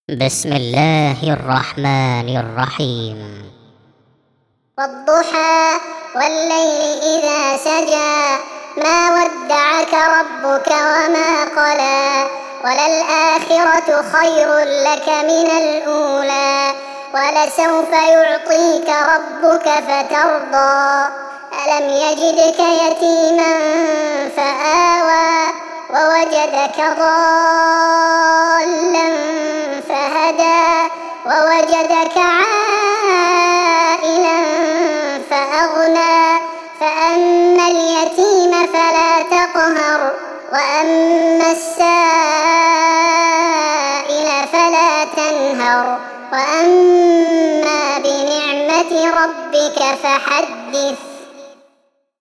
بسم الله الرحمن الرحيم. والضحى والليل إذا سجى ما ودعك ربك وما قلى وللآخرة خير لك من الأولى ولسوف يعطيك ربك فترضى ألم يجدك يتيما فآوى ووجدك ضالا فهدى ووجدك عائلا فأغنى فأما اليتيم فلا تقهر وأما السائل فلا تنهر وأما بنعمة ربك فحدث.